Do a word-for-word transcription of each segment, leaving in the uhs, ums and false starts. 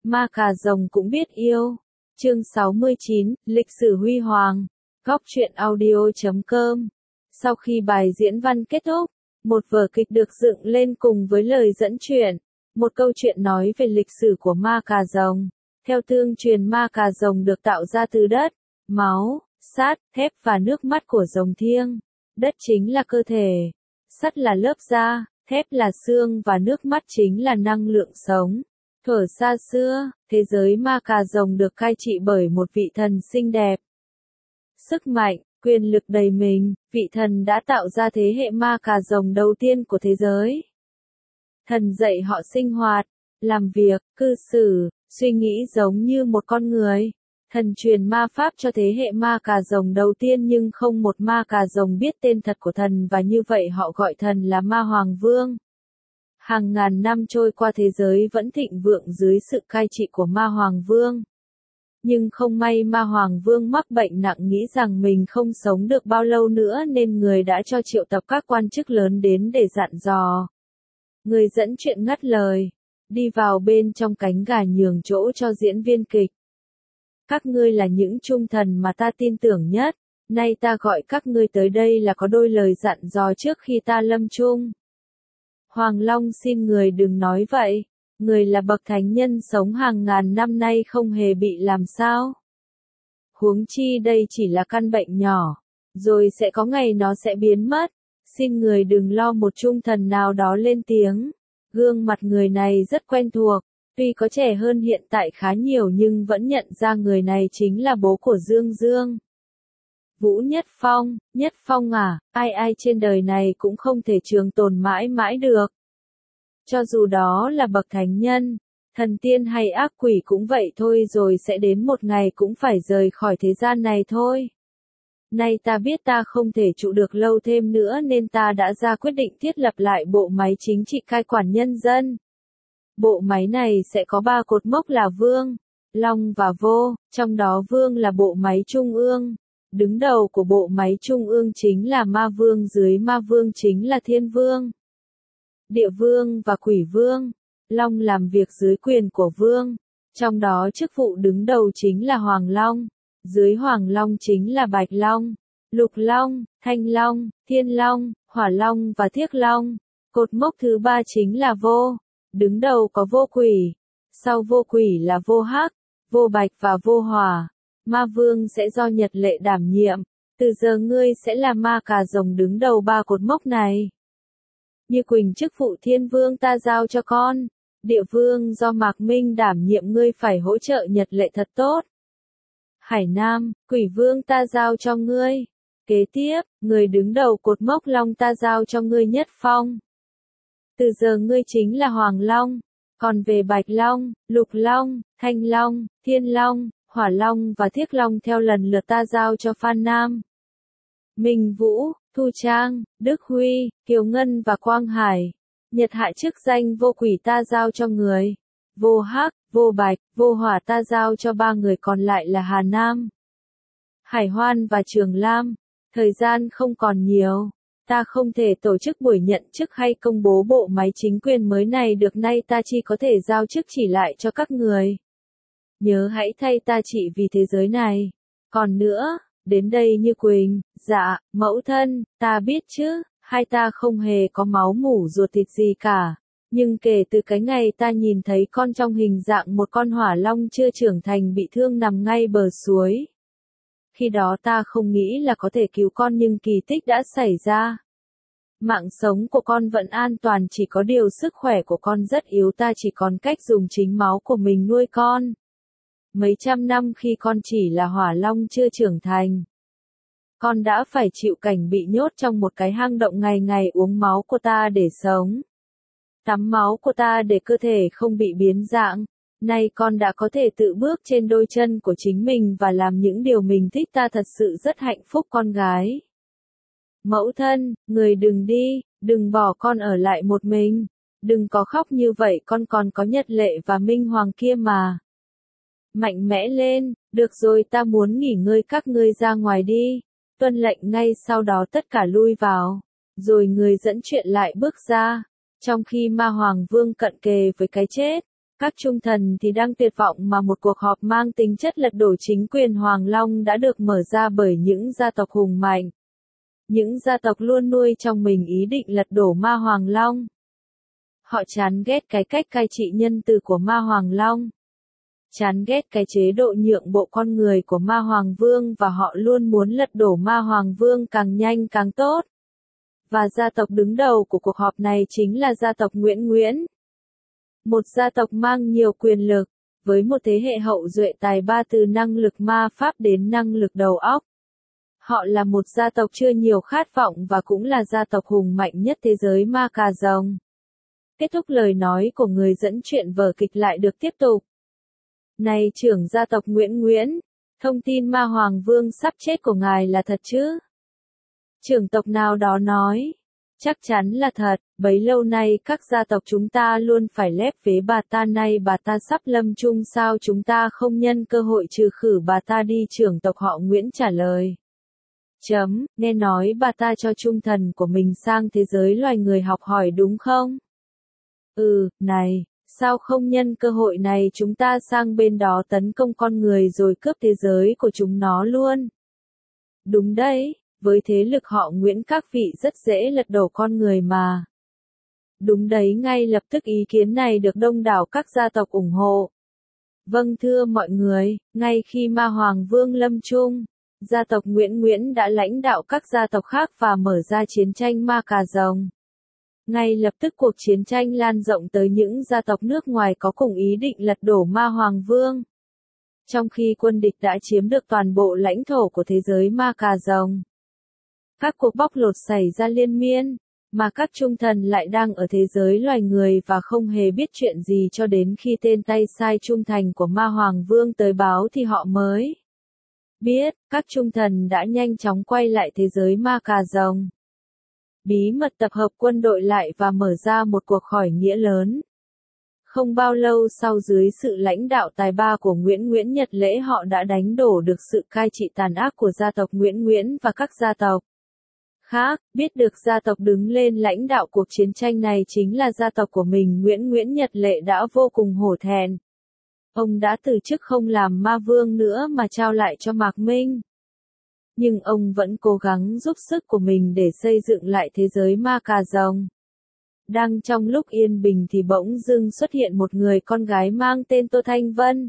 Ma cà rồng cũng biết yêu. Chương sáu mươi chín, Lịch sử huy hoàng. Góc truyện audio chấm com. Sau khi bài diễn văn kết thúc, một vở kịch được dựng lên cùng với lời dẫn chuyện. Một câu chuyện nói về lịch sử của ma cà rồng. Theo tương truyền, ma cà rồng được tạo ra từ đất, máu, sắt, thép và nước mắt của rồng thiêng. Đất chính là cơ thể, sắt là lớp da, thép là xương và nước mắt chính là năng lượng sống. Thuở xa xưa, thế giới ma cà rồng được cai trị bởi một vị thần xinh đẹp. Sức mạnh, quyền lực đầy mình, vị thần đã tạo ra thế hệ ma cà rồng đầu tiên của thế giới. Thần dạy họ sinh hoạt, làm việc, cư xử, suy nghĩ giống như một con người. Thần truyền ma pháp cho thế hệ ma cà rồng đầu tiên, nhưng không một ma cà rồng biết tên thật của thần, và như vậy họ gọi thần là Ma Hoàng Vương. Hàng ngàn năm trôi qua, thế giới vẫn thịnh vượng dưới sự cai trị của Ma Hoàng Vương. Nhưng không may Ma Hoàng Vương mắc bệnh nặng, nghĩ rằng mình không sống được bao lâu nữa nên người đã cho triệu tập các quan chức lớn đến để dặn dò. Người dẫn chuyện ngắt lời, đi vào bên trong cánh gà nhường chỗ cho diễn viên kịch. Các ngươi là những trung thần mà ta tin tưởng nhất, nay ta gọi các ngươi tới đây là có đôi lời dặn dò trước khi ta lâm chung. Hoàng Long xin người đừng nói vậy, người là bậc thánh nhân sống hàng ngàn năm nay không hề bị làm sao. Huống chi đây chỉ là căn bệnh nhỏ, rồi sẽ có ngày nó sẽ biến mất, xin người đừng lo. Một trung thần nào đó lên tiếng, gương mặt người này rất quen thuộc, tuy có trẻ hơn hiện tại khá nhiều nhưng vẫn nhận ra người này chính là bố của Dương Dương. Vũ Nhất Phong, Nhất Phong à, ai ai trên đời này cũng không thể trường tồn mãi mãi được. Cho dù đó là bậc thánh nhân, thần tiên hay ác quỷ cũng vậy thôi, rồi sẽ đến một ngày cũng phải rời khỏi thế gian này thôi. Nay ta biết ta không thể trụ được lâu thêm nữa nên ta đã ra quyết định thiết lập lại bộ máy chính trị cai quản nhân dân. Bộ máy này sẽ có ba cột mốc là Vương, Long và Vô, trong đó Vương là bộ máy trung ương. Đứng đầu của bộ máy trung ương chính là Ma Vương, dưới Ma Vương chính là Thiên Vương, Địa Vương và Quỷ Vương. Long làm việc dưới quyền của Vương, trong đó chức vụ đứng đầu chính là Hoàng Long, dưới Hoàng Long chính là Bạch Long, Lục Long, Thanh Long, Thiên Long, Hỏa Long và Thiếc Long. Cột mốc thứ ba chính là Vô, đứng đầu có Vô Quỷ, sau Vô Quỷ là Vô Hắc, Vô Bạch và Vô Hỏa. Ma Vương sẽ do Nhật Lệ đảm nhiệm, từ giờ ngươi sẽ là ma cà rồng đứng đầu ba cột mốc này. Như Quỳnh chức vụ Thiên Vương ta giao cho con, Địa Vương do Mạc Minh đảm nhiệm, ngươi phải hỗ trợ Nhật Lệ thật tốt. Hải Nam, Quỷ Vương ta giao cho ngươi. Kế tiếp, người đứng đầu cột mốc Long ta giao cho ngươi Nhất Phong. Từ giờ ngươi chính là Hoàng Long, còn về Bạch Long, Lục Long, Thanh Long, Thiên Long, Hỏa Long và Thiếc Long theo lần lượt ta giao cho Phan Nam, Minh Vũ, Thu Trang, Đức Huy, Kiều Ngân và Quang Hải. Nhật Hạ chức danh Vô Quỷ ta giao cho người. Vô Hắc, Vô Bạch, Vô Hỏa ta giao cho ba người còn lại là Hà Nam, Hải Hoan và Trường Lam. Thời gian không còn nhiều, ta không thể tổ chức buổi nhận chức hay công bố bộ máy chính quyền mới này được, nay ta chỉ có thể giao chức chỉ lại cho các người. Nhớ hãy thay ta trị vì thế giới này. Còn nữa, đến đây Như Quỳnh, dạ, mẫu thân, ta biết chứ, hai ta không hề có máu mủ ruột thịt gì cả. Nhưng kể từ cái ngày ta nhìn thấy con trong hình dạng một con hỏa long chưa trưởng thành bị thương nằm ngay bờ suối, khi đó ta không nghĩ là có thể cứu con, nhưng kỳ tích đã xảy ra. Mạng sống của con vẫn an toàn, chỉ có điều sức khỏe của con rất yếu, ta chỉ còn cách dùng chính máu của mình nuôi con. Mấy trăm năm khi con chỉ là hỏa long chưa trưởng thành, con đã phải chịu cảnh bị nhốt trong một cái hang động, ngày ngày uống máu của ta để sống, tắm máu của ta để cơ thể không bị biến dạng. Nay con đã có thể tự bước trên đôi chân của chính mình và làm những điều mình thích, ta thật sự rất hạnh phúc con gái. Mẫu thân, người đừng đi, đừng bỏ con ở lại một mình, đừng có khóc như vậy, con còn có Nhật Lệ và Minh Hoàng kia mà. Mạnh mẽ lên, được rồi, ta muốn nghỉ ngơi, các ngươi ra ngoài đi. Tuân lệnh. Ngay sau đó tất cả lui vào, rồi người dẫn chuyện lại bước ra. Trong khi Ma Hoàng Vương cận kề với cái chết, Các trung thần thì đang tuyệt vọng mà một cuộc họp mang tính chất lật đổ chính quyền Hoàng Long đã được mở ra bởi những gia tộc hùng mạnh. Những gia tộc luôn nuôi trong mình ý định lật đổ Ma Hoàng Long. Họ chán ghét cái cách cai trị nhân từ của Ma Hoàng Long. Chán ghét cái chế độ nhượng bộ con người của Ma Hoàng Vương và họ luôn muốn lật đổ Ma Hoàng Vương càng nhanh càng tốt. Và gia tộc đứng đầu của cuộc họp này chính là gia tộc Nguyễn Nguyễn. Một gia tộc mang nhiều quyền lực, với một thế hệ hậu duệ tài ba từ năng lực ma pháp đến năng lực đầu óc. Họ là một gia tộc chưa nhiều khát vọng và cũng là gia tộc hùng mạnh nhất thế giới Ma Cà Rồng. Kết thúc lời nói của người dẫn chuyện vở kịch lại được tiếp tục. Này trưởng gia tộc Nguyễn Nguyễn, thông tin Ma Hoàng Vương sắp chết của ngài là thật chứ? Trưởng tộc nào đó nói. Chắc chắn là thật, bấy lâu nay các gia tộc chúng ta luôn phải lép vế bà ta, nay bà ta sắp lâm chung, sao chúng ta không nhân cơ hội trừ khử bà ta đi? Trưởng tộc họ Nguyễn trả lời. Chấm, nghe nói bà ta cho trung thần của mình sang thế giới loài người học hỏi đúng không? Ừ, này, sao không nhân cơ hội này chúng ta sang bên đó tấn công con người rồi cướp thế giới của chúng nó luôn? Đúng đấy, với thế lực họ Nguyễn các vị rất dễ lật đổ con người mà. Đúng đấy, ngay lập tức ý kiến này được đông đảo các gia tộc ủng hộ. Vâng thưa mọi người, ngay khi Ma Hoàng Vương lâm chung, gia tộc Nguyễn Nguyễn đã lãnh đạo các gia tộc khác và mở ra chiến tranh Ma Cà Rồng. Ngay lập tức cuộc chiến tranh lan rộng tới những gia tộc nước ngoài có cùng ý định lật đổ Ma Hoàng Vương. Trong khi quân địch đã chiếm được toàn bộ lãnh thổ của thế giới Ma Cà Rồng. Các cuộc bóc lột xảy ra liên miên, mà các trung thần lại đang ở thế giới loài người và không hề biết chuyện gì cho đến khi tên tay sai trung thành của Ma Hoàng Vương tới báo thì họ mới biết. Các trung thần đã nhanh chóng quay lại thế giới Ma Cà Rồng. Bí mật tập hợp quân đội lại và mở ra một cuộc khởi nghĩa lớn. Không bao lâu sau, dưới sự lãnh đạo tài ba của Nguyễn Nguyễn Nhật Lễ, họ đã đánh đổ được sự cai trị tàn ác của gia tộc Nguyễn Nguyễn và các gia tộc khác. Biết được gia tộc đứng lên lãnh đạo cuộc chiến tranh này chính là gia tộc của mình, Nguyễn Nguyễn Nhật Lễ đã vô cùng hổ thẹn. Ông đã từ chức không làm ma vương nữa mà trao lại cho Mạc Minh. Nhưng ông vẫn cố gắng giúp sức của mình để xây dựng lại thế giới Ma Cà Rồng. Đang trong lúc yên bình thì bỗng dưng xuất hiện một người con gái mang tên Tô Thanh Vân.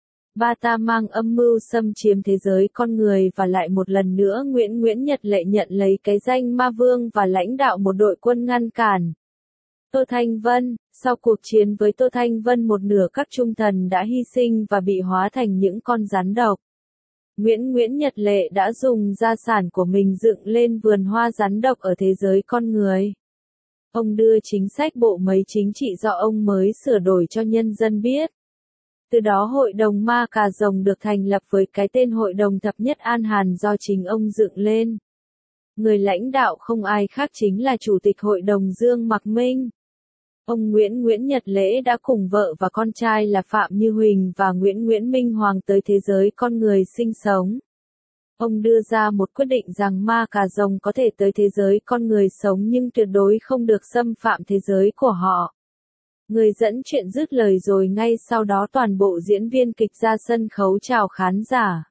Bà ta mang âm mưu xâm chiếm thế giới con người và lại một lần nữa Nguyễn Nguyễn Nhật Lễ nhận lấy cái danh ma vương và lãnh đạo một đội quân ngăn cản Tô Thanh Vân. Sau cuộc chiến với Tô Thanh Vân, một nửa các trung thần đã hy sinh và bị hóa thành những con rắn độc. Nguyễn Nguyễn Nhật Lễ đã dùng gia sản của mình dựng lên vườn hoa rắn độc ở thế giới con người. Ông đưa chính sách bộ máy chính trị do ông mới sửa đổi cho nhân dân biết. Từ đó Hội đồng Ma Cà Rồng được thành lập với cái tên Hội đồng Thập Nhất An Hàn do chính ông dựng lên. Người lãnh đạo không ai khác chính là Chủ tịch Hội đồng Dương Mạc Minh. Ông Nguyễn Nguyễn Nhật Lễ đã cùng vợ và con trai là Phạm Như Huỳnh và Nguyễn Nguyễn Minh Hoàng tới thế giới con người sinh sống. Ông đưa ra một quyết định rằng Ma Cà Rồng có thể tới thế giới con người sống nhưng tuyệt đối không được xâm phạm thế giới của họ. Người dẫn chuyện dứt lời rồi ngay sau đó toàn bộ diễn viên kịch ra sân khấu chào khán giả.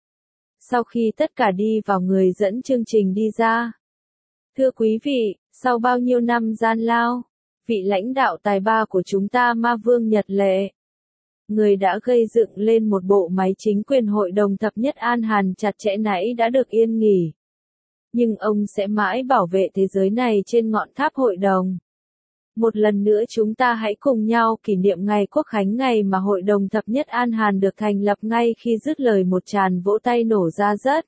Sau khi tất cả đi vào, người dẫn chương trình đi ra. Thưa quý vị, sau bao nhiêu năm gian lao, vị lãnh đạo tài ba của chúng ta Ma Vương Nhật Lễ, người đã gây dựng lên một bộ máy chính quyền Hội đồng Thập Nhất An Hàn chặt chẽ nãy đã được yên nghỉ. Nhưng ông sẽ mãi bảo vệ thế giới này trên ngọn tháp hội đồng. Một lần nữa chúng ta hãy cùng nhau kỷ niệm ngày Quốc khánh, ngày mà Hội đồng Thập Nhất An Hàn được thành lập. Ngay khi dứt lời, một tràng vỗ tay nổ ra rất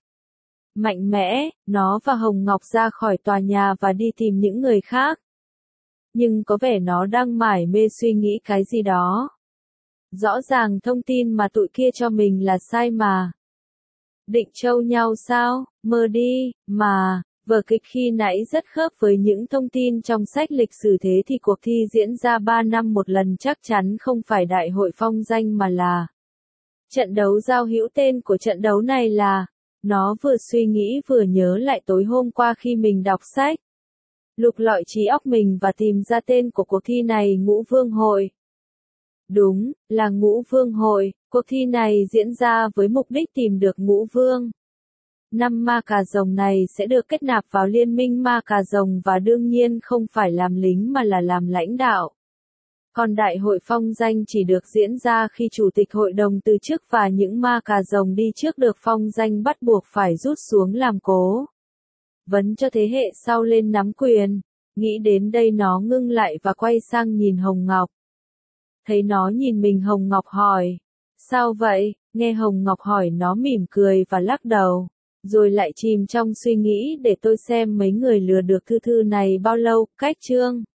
mạnh mẽ, nó và Hồng Ngọc ra khỏi tòa nhà và đi tìm những người khác. Nhưng có vẻ nó đang mải mê suy nghĩ cái gì đó. Rõ ràng thông tin mà tụi kia cho mình là sai mà. Định trâu nhau sao, mơ đi, mà. Vở kịch khi nãy rất khớp với những thông tin trong sách lịch sử, thế thì cuộc thi diễn ra ba năm một lần chắc chắn không phải đại hội phong danh mà là trận đấu giao hữu. Tên của trận đấu này là, nó vừa suy nghĩ vừa nhớ lại tối hôm qua khi mình đọc sách. Lục lọi trí óc mình và tìm ra tên của cuộc thi này: Ngũ Vương Hội. Đúng, là Ngũ Vương hội, cuộc thi này diễn ra với mục đích tìm được Ngũ Vương. Năm ma cà rồng này sẽ được kết nạp vào liên minh ma cà rồng và đương nhiên không phải làm lính mà là làm lãnh đạo. Còn đại hội phong danh chỉ được diễn ra khi chủ tịch hội đồng từ chức và những ma cà rồng đi trước được phong danh bắt buộc phải rút xuống làm cố vấn cho thế hệ sau lên nắm quyền. Nghĩ đến đây nó ngưng lại và quay sang nhìn Hồng Ngọc. Thấy nó nhìn mình, Hồng Ngọc hỏi. Sao vậy? Nghe Hồng Ngọc hỏi nó mỉm cười và lắc đầu. Rồi lại chìm trong suy nghĩ để tôi xem mấy người lừa được Thư Thư này bao lâu. Cách chương